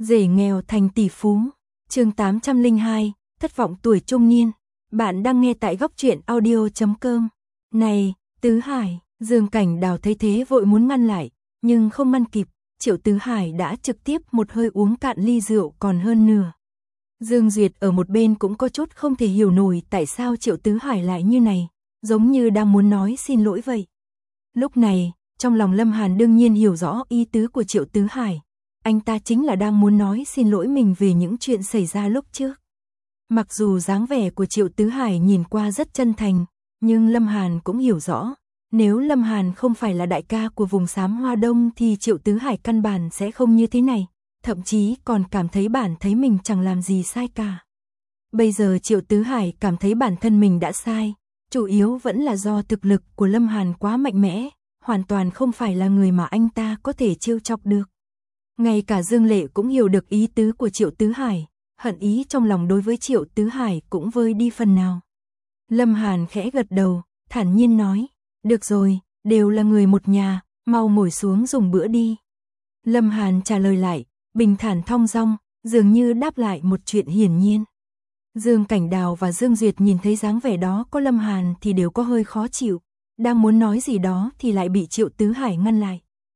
Rể nghèo thành tỷ phú. Chương 802, thất vọng tuổi trung niên. Bạn đang nghe tại góc truyện audio.com. Này, Tứ Hải, Dương Cảnh Đào thấy thế vội muốn ngăn lại, nhưng không ngăn kịp, Triệu Tứ Hải đã trực tiếp một hơi uống cạn ly rượu còn hơn nửa. Dương Duyệt ở một bên cũng có chút không thể hiểu nổi tại sao Triệu Tứ Hải lại như này, giống như đang muốn nói xin lỗi vậy. Lúc này, trong lòng Lâm Hàn đương nhiên hiểu rõ ý tứ của Triệu Tứ Hải. Anh ta chính là đang muốn nói xin lỗi mình về những chuyện xảy ra lúc trước. Mặc dù dáng vẻ của Triệu Tứ Hải nhìn qua rất chân thành, nhưng Lâm Hàn cũng hiểu rõ, nếu Lâm Hàn không phải là đại ca của vùng xám Hoa Đông thì Triệu Tứ Hải căn bản sẽ không như thế này, thậm chí còn cảm thấy bản thấy mình chẳng làm gì sai cả. Bây giờ Triệu Tứ Hải cảm thấy bản thân mình đã sai, chủ yếu vẫn là do thực lực của Lâm Hàn quá mạnh mẽ, hoàn toàn không phải là người mà anh ta có thể trêu chọc được. Ngay cả Dương Lệ cũng hiểu được ý tứ của Triệu Tứ Hải, hận ý trong lòng đối với Triệu Tứ Hải cũng vơi đi phần nào. Lâm Hàn khẽ gật đầu, thản nhiên nói, được rồi, đều là người một nhà, mau ngồi xuống dùng bữa đi. Lâm Hàn trả lời lại, bình thản thong dong, dường như đáp lại một chuyện hiển nhiên. Dương Cảnh Đào và Dương Duyệt nhìn thấy dáng vẻ đó có Lâm Hàn thì đều có hơi khó chịu, đang muốn nói gì đó thì lại bị Triệu Tứ Hải ngăn lại.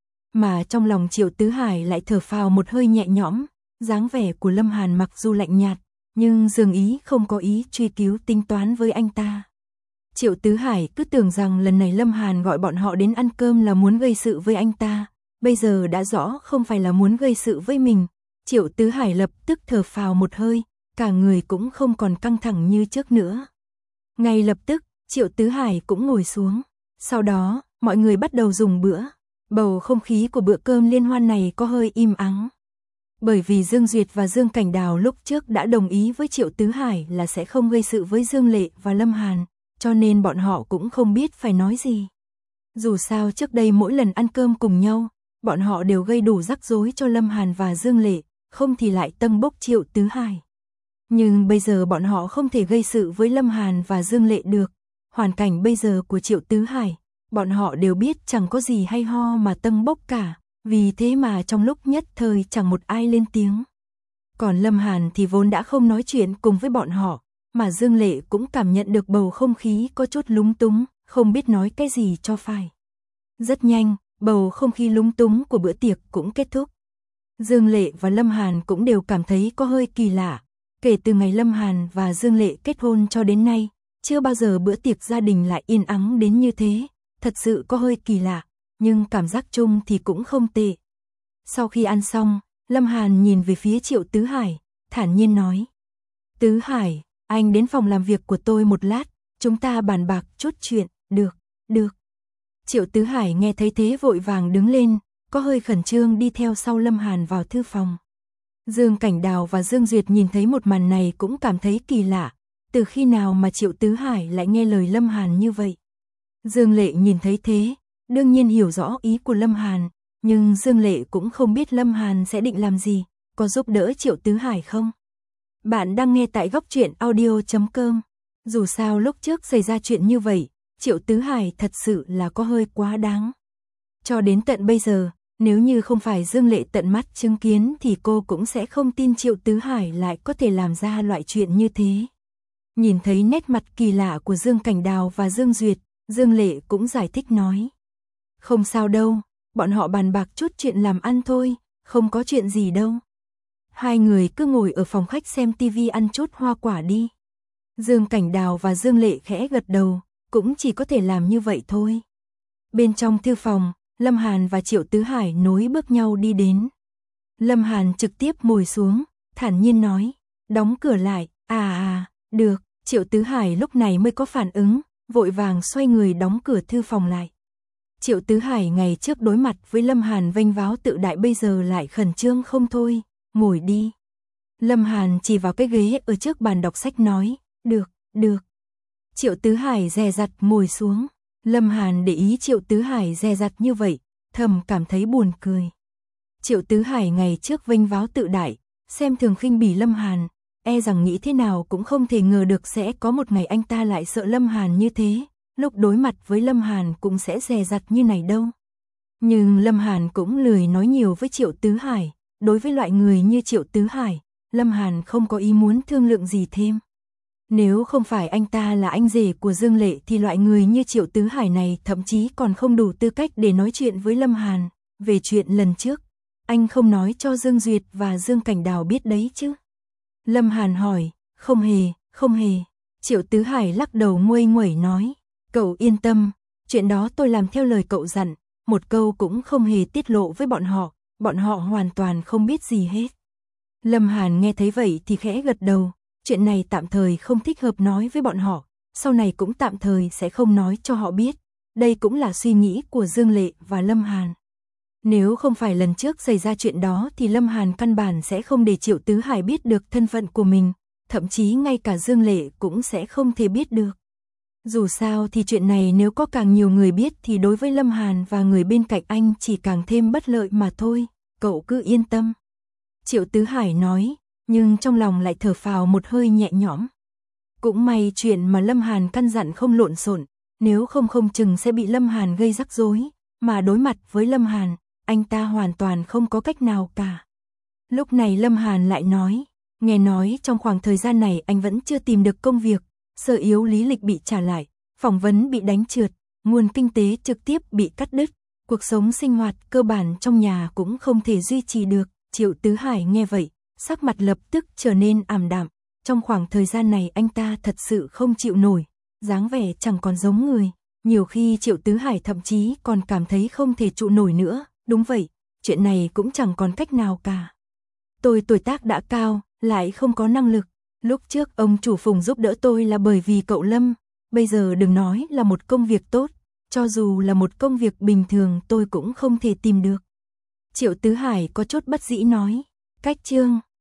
Mà trong lòng Triệu Tứ Hải lại thở phào một hơi nhẹ nhõm, dáng vẻ của Lâm Hàn mặc dù lạnh nhạt, nhưng dường ý không có ý truy cứu tính toán với anh ta. Triệu Tứ Hải cứ tưởng rằng lần này Lâm Hàn gọi bọn họ đến ăn cơm là muốn gây sự với anh ta, bây giờ đã rõ không phải là muốn gây sự với mình. Triệu Tứ Hải lập tức thở phào một hơi, cả người cũng không còn căng thẳng như trước nữa. Ngay lập tức, Triệu Tứ Hải cũng ngồi xuống, sau đó, mọi người bắt đầu dùng bữa. Bầu không khí của bữa cơm liên hoan này có hơi im ắng. Bởi vì Dương Duyệt và Dương Cảnh Đào lúc trước đã đồng ý với Triệu Tứ Hải là sẽ không gây sự với Dương Lệ và Lâm Hàn, cho nên bọn họ cũng không biết phải nói gì. Dù sao trước đây mỗi lần ăn cơm cùng nhau, bọn họ đều gây đủ rắc rối cho Lâm Hàn và Dương Lệ, không thì lại tâng bốc Triệu Tứ Hải. Nhưng bây giờ bọn họ không thể gây sự với Lâm Hàn và Dương Lệ được. Hoàn cảnh bây giờ của Triệu Tứ Hải, bọn họ đều biết chẳng có gì hay ho mà tâng bốc cả, vì thế mà trong lúc nhất thời chẳng một ai lên tiếng. Còn Lâm Hàn thì vốn đã không nói chuyện cùng với bọn họ, mà Dương Lệ cũng cảm nhận được bầu không khí có chút lúng túng, không biết nói cái gì cho phải. Rất nhanh, bầu không khí lúng túng của bữa tiệc cũng kết thúc. Dương Lệ và Lâm Hàn cũng đều cảm thấy có hơi kỳ lạ, kể từ ngày Lâm Hàn và Dương Lệ kết hôn cho đến nay, chưa bao giờ bữa tiệc gia đình lại yên ắng đến như thế. Thật sự có hơi kỳ lạ, nhưng cảm giác chung thì cũng không tệ. Sau khi ăn xong, Lâm Hàn nhìn về phía Triệu Tứ Hải, thản nhiên nói. Tứ Hải, anh đến phòng làm việc của tôi một lát, chúng ta bàn bạc chút chuyện, được. Triệu Tứ Hải nghe thấy thế vội vàng đứng lên, có hơi khẩn trương đi theo sau Lâm Hàn vào thư phòng. Dương Cảnh Đào và Dương Duyệt nhìn thấy một màn này cũng cảm thấy kỳ lạ, từ khi nào mà Triệu Tứ Hải lại nghe lời Lâm Hàn như vậy. Dương Lệ nhìn thấy thế, đương nhiên hiểu rõ ý của Lâm Hàn, nhưng Dương Lệ cũng không biết Lâm Hàn sẽ định làm gì, có giúp đỡ Triệu Tứ Hải không? Bạn đang nghe tại góc truyện audio.com. Dù sao lúc trước xảy ra chuyện như vậy, Triệu Tứ Hải thật sự là có hơi quá đáng. Cho đến tận bây giờ, nếu như không phải Dương Lệ tận mắt chứng kiến thì cô cũng sẽ không tin Triệu Tứ Hải lại có thể làm ra loại chuyện như thế. Nhìn thấy nét mặt kỳ lạ của Dương Cảnh Đào và Dương Duyệt, Dương Lệ cũng giải thích nói. Không sao đâu, bọn họ bàn bạc chút chuyện làm ăn thôi, không có chuyện gì đâu. Hai người cứ ngồi ở phòng khách xem tivi ăn chút hoa quả đi. Dương Cảnh Đào và Dương Lệ khẽ gật đầu, cũng chỉ có thể làm như vậy thôi. Bên trong thư phòng, Lâm Hàn và Triệu Tứ Hải nối bước nhau đi đến. Lâm Hàn trực tiếp ngồi xuống, thản nhiên nói, đóng cửa lại, được. Triệu Tứ Hải lúc này mới có phản ứng, vội vàng xoay người đóng cửa thư phòng lại. Triệu Tứ Hải ngày trước đối mặt với Lâm Hàn vênh váo tự đại bây giờ lại khẩn trương không thôi, ngồi đi. Lâm Hàn chỉ vào cái ghế ở trước bàn đọc sách nói, được. Triệu Tứ Hải dè dặt ngồi xuống. Lâm Hàn để ý Triệu Tứ Hải dè dặt như vậy, thầm cảm thấy buồn cười. Triệu Tứ Hải ngày trước vênh váo tự đại, xem thường khinh bỉ Lâm Hàn, e rằng nghĩ thế nào cũng không thể ngờ được sẽ có một ngày anh ta lại sợ Lâm Hàn như thế, lúc đối mặt với Lâm Hàn cũng sẽ dè dặt như này đâu. Nhưng Lâm Hàn cũng lười nói nhiều với Triệu Tứ Hải, đối với loại người như Triệu Tứ Hải, Lâm Hàn không có ý muốn thương lượng gì thêm. Nếu không phải anh ta là anh rể của Dương Lệ thì loại người như Triệu Tứ Hải này thậm chí còn không đủ tư cách để nói chuyện với Lâm Hàn. Về chuyện lần trước, anh không nói cho Dương Duyệt và Dương Cảnh Đào biết đấy chứ? Lâm Hàn hỏi, không hề. Triệu Tứ Hải lắc đầu nguây nguẩy nói, cậu yên tâm, chuyện đó tôi làm theo lời cậu dặn, một câu cũng không hề tiết lộ với bọn họ hoàn toàn không biết gì hết. Lâm Hàn nghe thấy vậy thì khẽ gật đầu, chuyện này tạm thời không thích hợp nói với bọn họ, sau này cũng tạm thời sẽ không nói cho họ biết, đây cũng là suy nghĩ của Dương Lệ và Lâm Hàn. Nếu không phải lần trước xảy ra chuyện đó thì Lâm Hàn căn bản sẽ không để Triệu Tứ Hải biết được thân phận của mình, thậm chí ngay cả Dương Lệ cũng sẽ không thể biết được. Dù sao thì chuyện này nếu có càng nhiều người biết thì đối với Lâm Hàn và người bên cạnh anh chỉ càng thêm bất lợi mà thôi, cậu cứ yên tâm. Triệu Tứ Hải nói, nhưng trong lòng lại thở phào một hơi nhẹ nhõm. Cũng may chuyện mà Lâm Hàn căn dặn không lộn xộn, nếu không chừng sẽ bị Lâm Hàn gây rắc rối, mà đối mặt với Lâm Hàn, anh ta hoàn toàn không có cách nào cả. Lúc này Lâm Hàn lại nói, nghe nói trong khoảng thời gian này anh vẫn chưa tìm được công việc, sở yếu lý lịch bị trả lại, phỏng vấn bị đánh trượt, nguồn kinh tế trực tiếp bị cắt đứt, cuộc sống sinh hoạt cơ bản trong nhà cũng không thể duy trì được. Triệu Tứ Hải nghe vậy, sắc mặt lập tức trở nên ảm đạm, trong khoảng thời gian này anh ta thật sự không chịu nổi, dáng vẻ chẳng còn giống người, nhiều khi Triệu Tứ Hải thậm chí còn cảm thấy không thể trụ nổi nữa, đúng vậy, chuyện này cũng chẳng còn cách nào cả. Tôi tuổi tác đã cao, lại không có năng lực, lúc trước ông chủ Phùng giúp đỡ tôi là bởi vì cậu Lâm, bây giờ đừng nói là một công việc tốt, cho dù là một công việc bình thường tôi cũng không thể tìm được. Triệu Tứ Hải có chút bất dĩ nói, cách chương